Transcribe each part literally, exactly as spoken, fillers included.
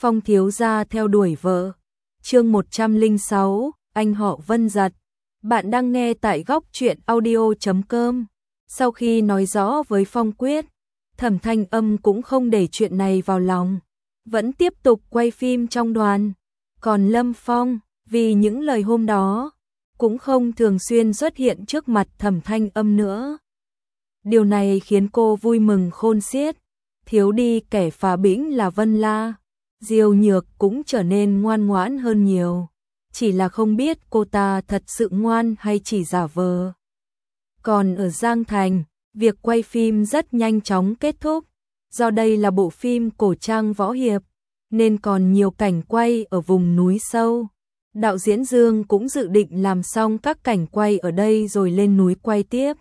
Phong thiếu gia theo đuổi vợ. Chương một trăm lẻ sáu, anh họ Vân Giật. Bạn đang nghe tại góc truyện audio chấm com. Sau khi nói rõ với Phong Quyết, Thẩm Thanh Âm cũng không để chuyện này vào lòng, vẫn tiếp tục quay phim trong đoàn. Còn Lâm Phong, vì những lời hôm đó, cũng không thường xuyên xuất hiện trước mặt Thẩm Thanh Âm nữa. Điều này khiến cô vui mừng khôn xiết. Thiếu đi kẻ phá bĩnh là Vân La, Diêu Nhược cũng trở nên ngoan ngoãn hơn nhiều. Chỉ là không biết cô ta thật sự ngoan hay chỉ giả vờ. Còn ở Giang Thành, việc quay phim rất nhanh chóng kết thúc. Do đây là bộ phim cổ trang võ hiệp, nên còn nhiều cảnh quay ở vùng núi sâu. Đạo diễn Dương cũng dự định làm xong các cảnh quay ở đây rồi lên núi quay tiếp.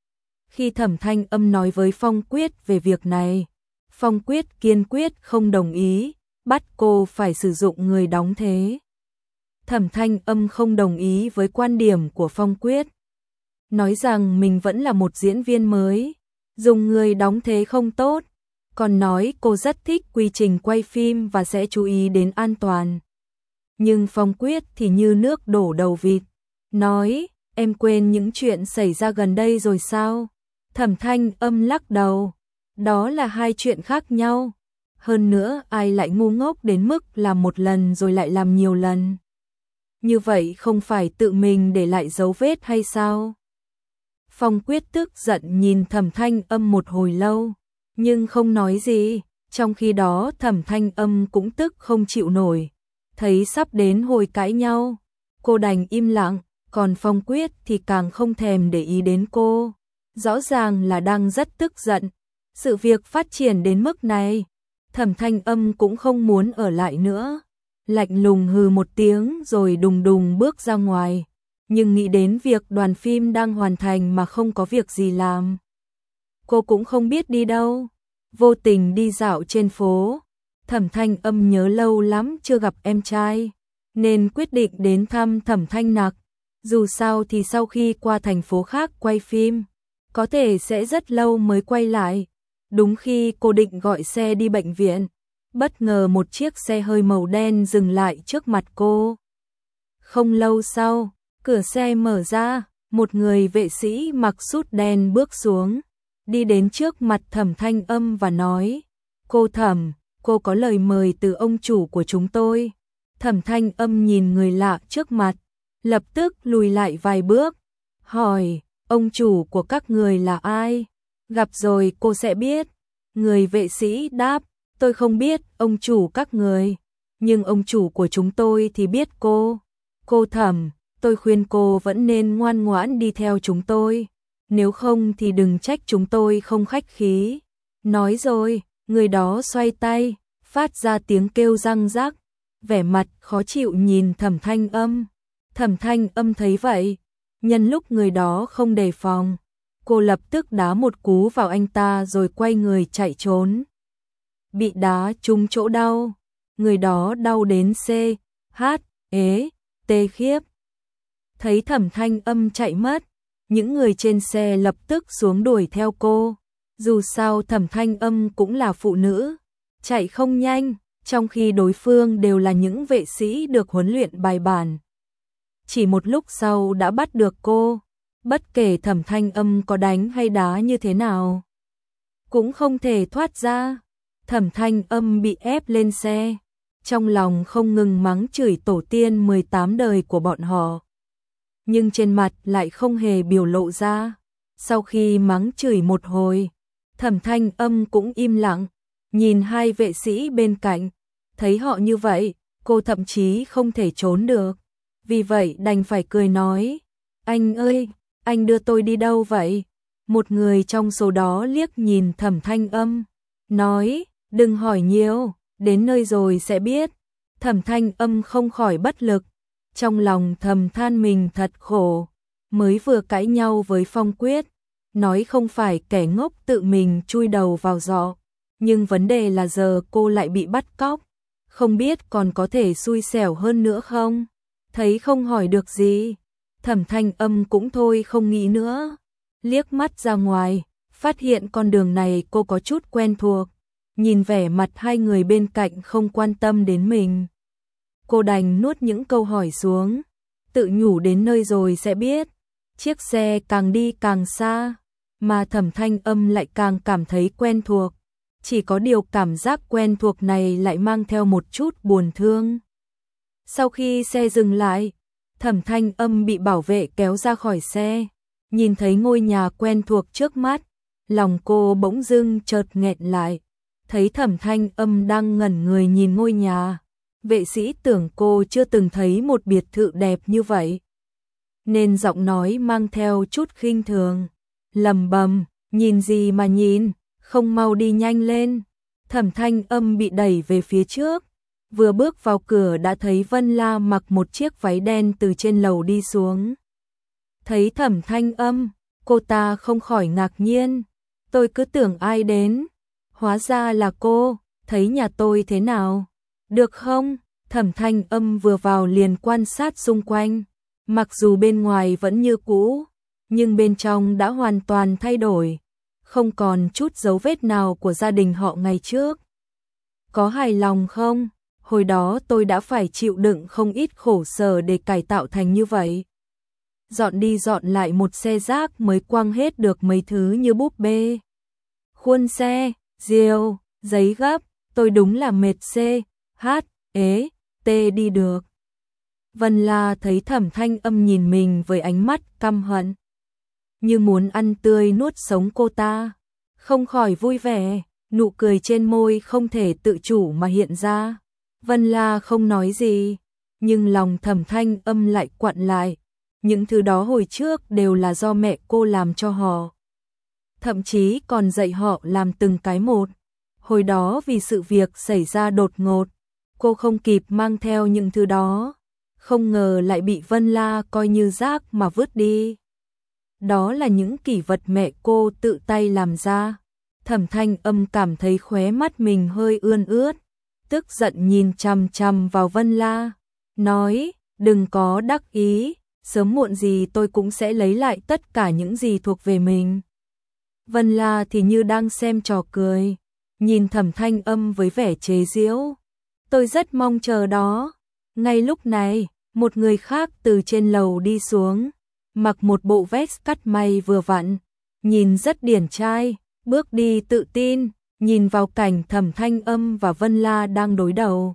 Khi Thẩm Thanh Âm nói với Phong Quyết về việc này, Phong Quyết kiên quyết không đồng ý, bắt cô phải sử dụng người đóng thế. Thẩm Thanh Âm không đồng ý với quan điểm của Phong Quyết, nói rằng mình vẫn là một diễn viên mới, dùng người đóng thế không tốt, còn nói cô rất thích quy trình quay phim và sẽ chú ý đến an toàn. Nhưng Phong Quyết thì như nước đổ đầu vịt, nói, em quên những chuyện xảy ra gần đây rồi sao? Thẩm Thanh Âm lắc đầu, đó là hai chuyện khác nhau. Hơn nữa ai lại ngu ngốc đến mức làm một lần rồi lại làm nhiều lần. Như vậy không phải tự mình để lại dấu vết hay sao? Phong Quyết tức giận nhìn Thẩm Thanh Âm một hồi lâu, nhưng không nói gì. Trong khi đó Thẩm Thanh Âm cũng tức không chịu nổi, thấy sắp đến hồi cãi nhau, cô đành im lặng, còn Phong Quyết thì càng không thèm để ý đến cô. Rõ ràng là đang rất tức giận. Sự việc phát triển đến mức này, Thẩm Thanh Âm cũng không muốn ở lại nữa. Lạnh lùng hừ một tiếng rồi đùng đùng bước ra ngoài. Nhưng nghĩ đến việc đoàn phim đang hoàn thành mà không có việc gì làm, cô cũng không biết đi đâu. Vô tình đi dạo trên phố, Thẩm Thanh Âm nhớ lâu lắm chưa gặp em trai, nên quyết định đến thăm Thẩm Thanh Nặc. Dù sao thì sau khi qua thành phố khác quay phim, có thể sẽ rất lâu mới quay lại. Đúng khi cô định gọi xe đi bệnh viện, bất ngờ một chiếc xe hơi màu đen dừng lại trước mặt cô. Không lâu sau, cửa xe mở ra, một người vệ sĩ mặc sút đen bước xuống, đi đến trước mặt Thẩm Thanh Âm và nói, cô Thẩm, cô có lời mời từ ông chủ của chúng tôi. Thẩm Thanh Âm nhìn người lạ trước mặt, lập tức lùi lại vài bước, hỏi, ông chủ của các người là ai? Gặp rồi cô sẽ biết. Người vệ sĩ đáp, tôi không biết ông chủ các người, nhưng ông chủ của chúng tôi thì biết cô. Cô Thẩm, tôi khuyên cô vẫn nên ngoan ngoãn đi theo chúng tôi, nếu không thì đừng trách chúng tôi không khách khí. Nói rồi, người đó xoay tay, phát ra tiếng kêu răng rắc, vẻ mặt khó chịu nhìn Thẩm Thanh Âm. Thẩm Thanh Âm thấy vậy, nhân lúc người đó không đề phòng, cô lập tức đá một cú vào anh ta rồi quay người chạy trốn. Bị đá trúng chỗ đau, người đó đau đến C, H, ế, tê khiếp. Thấy Thẩm Thanh Âm chạy mất, những người trên xe lập tức xuống đuổi theo cô. Dù sao Thẩm Thanh Âm cũng là phụ nữ, chạy không nhanh, trong khi đối phương đều là những vệ sĩ được huấn luyện bài bản. Chỉ một lúc sau đã bắt được cô. Bất kể Thẩm Thanh Âm có đánh hay đá như thế nào, cũng không thể thoát ra. Thẩm Thanh Âm bị ép lên xe, trong lòng không ngừng mắng chửi tổ tiên mười tám đời của bọn họ, nhưng trên mặt lại không hề biểu lộ ra. Sau khi mắng chửi một hồi, Thẩm Thanh Âm cũng im lặng, nhìn hai vệ sĩ bên cạnh, thấy họ như vậy, cô thậm chí không thể trốn được. Vì vậy đành phải cười nói, anh ơi, anh đưa tôi đi đâu vậy? Một người trong số đó liếc nhìn Thẩm Thanh Âm, nói, đừng hỏi nhiều, đến nơi rồi sẽ biết. Thẩm Thanh Âm không khỏi bất lực, trong lòng thầm than mình thật khổ, mới vừa cãi nhau với Phong Quyết, nói không phải kẻ ngốc tự mình chui đầu vào giỏ, nhưng vấn đề là giờ cô lại bị bắt cóc, không biết còn có thể xui xẻo hơn nữa không? Thấy không hỏi được gì, Thẩm Thanh Âm cũng thôi không nghĩ nữa, liếc mắt ra ngoài, phát hiện con đường này cô có chút quen thuộc, nhìn vẻ mặt hai người bên cạnh không quan tâm đến mình. Cô đành nuốt những câu hỏi xuống, tự nhủ đến nơi rồi sẽ biết. Chiếc xe càng đi càng xa, mà Thẩm Thanh Âm lại càng cảm thấy quen thuộc. Chỉ có điều cảm giác quen thuộc này lại mang theo một chút buồn thương. Sau khi xe dừng lại, Thẩm Thanh Âm bị bảo vệ kéo ra khỏi xe, nhìn thấy ngôi nhà quen thuộc trước mắt, lòng cô bỗng dưng chợt nghẹn lại. Thấy Thẩm Thanh Âm đang ngẩn người nhìn ngôi nhà, vệ sĩ tưởng cô chưa từng thấy một biệt thự đẹp như vậy, nên giọng nói mang theo chút khinh thường, lẩm bẩm, nhìn gì mà nhìn, không mau đi nhanh lên. Thẩm Thanh Âm bị đẩy về phía trước, vừa bước vào cửa đã thấy Vân La mặc một chiếc váy đen từ trên lầu đi xuống. Thấy Thẩm Thanh Âm, cô ta không khỏi ngạc nhiên, tôi cứ tưởng ai đến, hóa ra là cô, thấy nhà tôi thế nào, được không? Thẩm Thanh Âm vừa vào liền quan sát xung quanh, mặc dù bên ngoài vẫn như cũ, nhưng bên trong đã hoàn toàn thay đổi, không còn chút dấu vết nào của gia đình họ ngày trước. Có hài lòng không? Hồi đó tôi đã phải chịu đựng không ít khổ sở để cải tạo thành như vậy. Dọn đi dọn lại một xe rác mới quăng hết được mấy thứ như búp bê, khuôn xe, diều, giấy gấp, tôi đúng là mệt xê, hát, ế, tê đi được. Vân La thấy Thẩm Thanh Âm nhìn mình với ánh mắt căm hận, như muốn ăn tươi nuốt sống cô ta, không khỏi vui vẻ, nụ cười trên môi không thể tự chủ mà hiện ra. Vân La không nói gì, nhưng lòng Thẩm Thanh Âm lại quặn lại, những thứ đó hồi trước đều là do mẹ cô làm cho họ, thậm chí còn dạy họ làm từng cái một. Hồi đó vì sự việc xảy ra đột ngột, cô không kịp mang theo những thứ đó, không ngờ lại bị Vân La coi như rác mà vứt đi. Đó là những kỷ vật mẹ cô tự tay làm ra. Thẩm Thanh Âm cảm thấy khóe mắt mình hơi ươn ướt, tức giận nhìn chằm chằm vào Vân La, nói, đừng có đắc ý, sớm muộn gì tôi cũng sẽ lấy lại tất cả những gì thuộc về mình. Vân La thì như đang xem trò cười, nhìn Thẩm Thanh Âm với vẻ chế giễu. Tôi rất mong chờ đó. Ngay lúc này, một người khác từ trên lầu đi xuống, mặc một bộ vest cắt may vừa vặn, nhìn rất điển trai, bước đi tự tin, nhìn vào cảnh Thẩm Thanh Âm và Vân La đang đối đầu.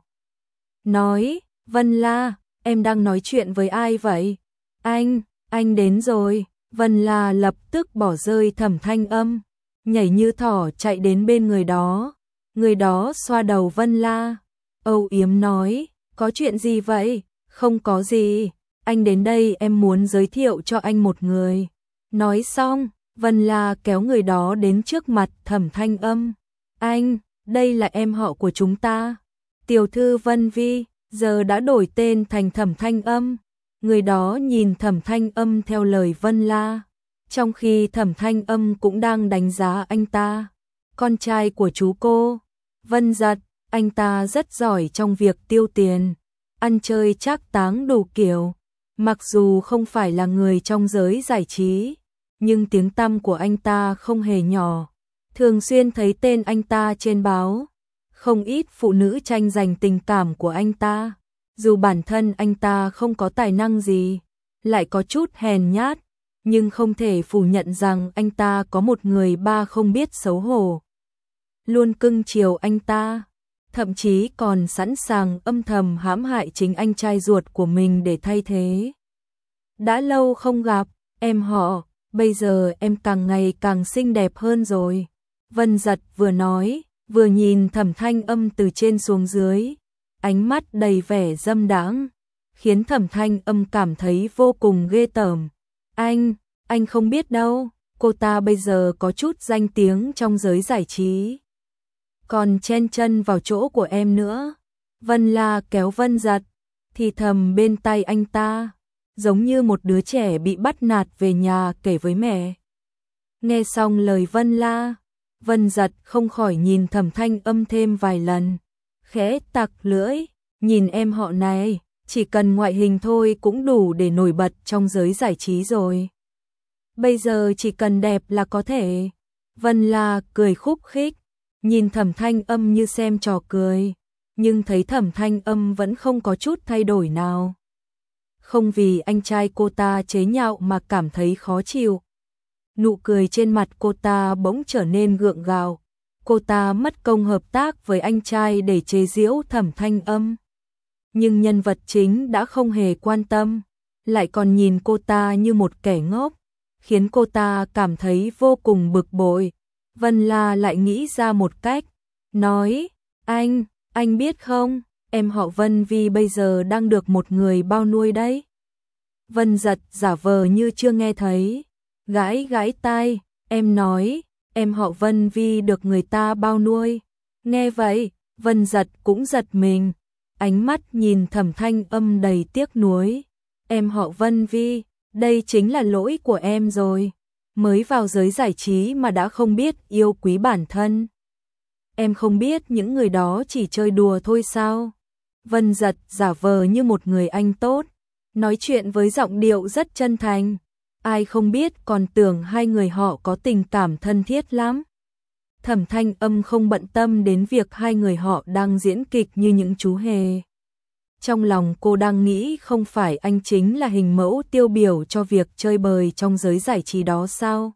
Nói, Vân La, em đang nói chuyện với ai vậy? Anh, anh đến rồi. Vân La lập tức bỏ rơi Thẩm Thanh Âm, nhảy như thỏ chạy đến bên người đó. Người đó xoa đầu Vân La, âu yếm nói, có chuyện gì vậy? Không có gì, anh đến đây em muốn giới thiệu cho anh một người. Nói xong, Vân La kéo người đó đến trước mặt Thẩm Thanh Âm. Anh, đây là em họ của chúng ta, tiểu thư Vân Vi, giờ đã đổi tên thành Thẩm Thanh Âm. Người đó nhìn Thẩm Thanh Âm theo lời Vân La, trong khi Thẩm Thanh Âm cũng đang đánh giá anh ta. Con trai của chú cô, Vân Giật, anh ta rất giỏi trong việc tiêu tiền, ăn chơi trác táng đủ kiểu. Mặc dù không phải là người trong giới giải trí, nhưng tiếng tăm của anh ta không hề nhỏ. Thường xuyên thấy tên anh ta trên báo, không ít phụ nữ tranh giành tình cảm của anh ta. Dù bản thân anh ta không có tài năng gì, lại có chút hèn nhát, nhưng không thể phủ nhận rằng anh ta có một người ba không biết xấu hổ, luôn cưng chiều anh ta, thậm chí còn sẵn sàng âm thầm hãm hại chính anh trai ruột của mình để thay thế. Đã lâu không gặp, em họ, bây giờ em càng ngày càng xinh đẹp hơn rồi. Vân Giật vừa nói, vừa nhìn Thẩm Thanh Âm từ trên xuống dưới, ánh mắt đầy vẻ dâm đãng, khiến Thẩm Thanh Âm cảm thấy vô cùng ghê tởm. Anh, anh không biết đâu, cô ta bây giờ có chút danh tiếng trong giới giải trí, còn chen chân vào chỗ của em nữa. Vân La kéo Vân Giật, thì thầm bên tai anh ta, giống như một đứa trẻ bị bắt nạt về nhà kể với mẹ. Nghe xong lời Vân La, Vân Giật không khỏi nhìn Thẩm Thanh Âm thêm vài lần, khẽ tặc lưỡi, nhìn em họ này, chỉ cần ngoại hình thôi cũng đủ để nổi bật trong giới giải trí rồi. Bây giờ chỉ cần đẹp là có thể. Vân La cười khúc khích, nhìn Thẩm Thanh Âm như xem trò cười, nhưng thấy Thẩm Thanh Âm vẫn không có chút thay đổi nào. Không vì anh trai cô ta chế nhạo mà cảm thấy khó chịu. Nụ cười trên mặt cô ta bỗng trở nên gượng gạo. Cô ta mất công hợp tác với anh trai để chế giễu Thẩm Thanh Âm. Nhưng nhân vật chính đã không hề quan tâm, lại còn nhìn cô ta như một kẻ ngốc, khiến cô ta cảm thấy vô cùng bực bội. Vân La lại nghĩ ra một cách, nói, anh, anh biết không, em họ Vân Vi bây giờ đang được một người bao nuôi đấy. Vân Giật giả vờ như chưa nghe thấy, gãi gãi tai, em nói, em họ Vân Vi được người ta bao nuôi. Nghe vậy, Vân Giật cũng giật mình, ánh mắt nhìn Thẩm Thanh Âm đầy tiếc nuối. Em họ Vân Vi, đây chính là lỗi của em rồi. Mới vào giới giải trí mà đã không biết yêu quý bản thân. Em không biết những người đó chỉ chơi đùa thôi sao? Vân Giật giả vờ như một người anh tốt, nói chuyện với giọng điệu rất chân thành. Ai không biết còn tưởng hai người họ có tình cảm thân thiết lắm. Thẩm Thanh Âm không bận tâm đến việc hai người họ đang diễn kịch như những chú hề. Trong lòng cô đang nghĩ không phải anh chính là hình mẫu tiêu biểu cho việc chơi bời trong giới giải trí đó sao?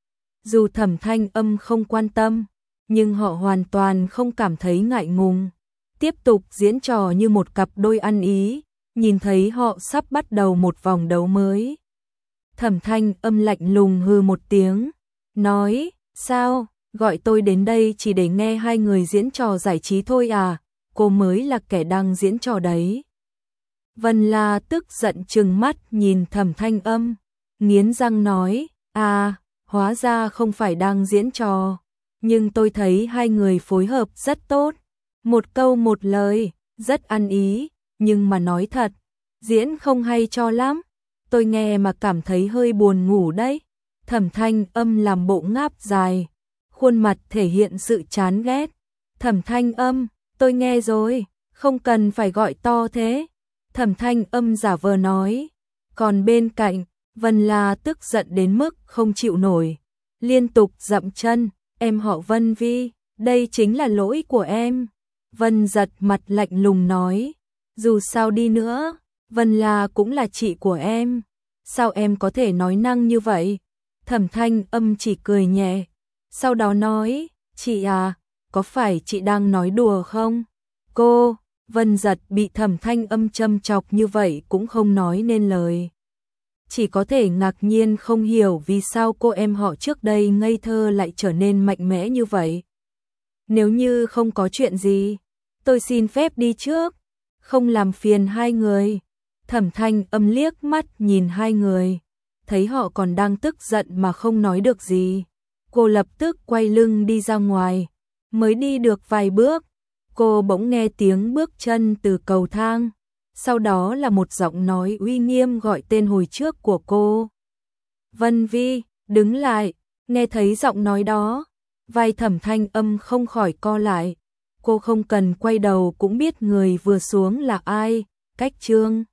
Dù Thẩm Thanh Âm không quan tâm, nhưng họ hoàn toàn không cảm thấy ngại ngùng. Tiếp tục diễn trò như một cặp đôi ăn ý, nhìn thấy họ sắp bắt đầu một vòng đấu mới. Thẩm Thanh Âm lạnh lùng hừ một tiếng, nói, sao, gọi tôi đến đây chỉ để nghe hai người diễn trò giải trí thôi à, cô mới là kẻ đang diễn trò đấy. Vân La tức giận trừng mắt nhìn Thẩm Thanh Âm, nghiến răng nói, à, hóa ra không phải đang diễn trò, nhưng tôi thấy hai người phối hợp rất tốt, một câu một lời, rất ăn ý, nhưng mà nói thật, diễn không hay cho lắm, tôi nghe mà cảm thấy hơi buồn ngủ đấy. Thẩm Thanh Âm làm bộ ngáp dài, khuôn mặt thể hiện sự chán ghét. Thẩm Thanh Âm, tôi nghe rồi, không cần phải gọi to thế. Thẩm Thanh Âm giả vờ nói, còn bên cạnh, Vân La tức giận đến mức không chịu nổi, liên tục dậm chân, em họ Vân Vi, đây chính là lỗi của em. Vân Giật mặt lạnh lùng nói, dù sao đi nữa, Vân La cũng là chị của em, sao em có thể nói năng như vậy? Thẩm Thanh Âm chỉ cười nhẹ, sau đó nói, chị à, có phải chị đang nói đùa không? Cô, Vân Giật bị Thẩm Thanh Âm châm chọc như vậy cũng không nói nên lời. Chỉ có thể ngạc nhiên không hiểu vì sao cô em họ trước đây ngây thơ lại trở nên mạnh mẽ như vậy. Nếu như không có chuyện gì, tôi xin phép đi trước, không làm phiền hai người. Thẩm Thanh Âm liếc mắt nhìn hai người, thấy họ còn đang tức giận mà không nói được gì. Cô lập tức quay lưng đi ra ngoài, mới đi được vài bước, cô bỗng nghe tiếng bước chân từ cầu thang, sau đó là một giọng nói uy nghiêm gọi tên hồi trước của cô. Vân Vi, đứng lại, nghe thấy giọng nói đó, vai Thẩm Thanh Âm không khỏi co lại, cô không cần quay đầu cũng biết người vừa xuống là ai, Cách Trương.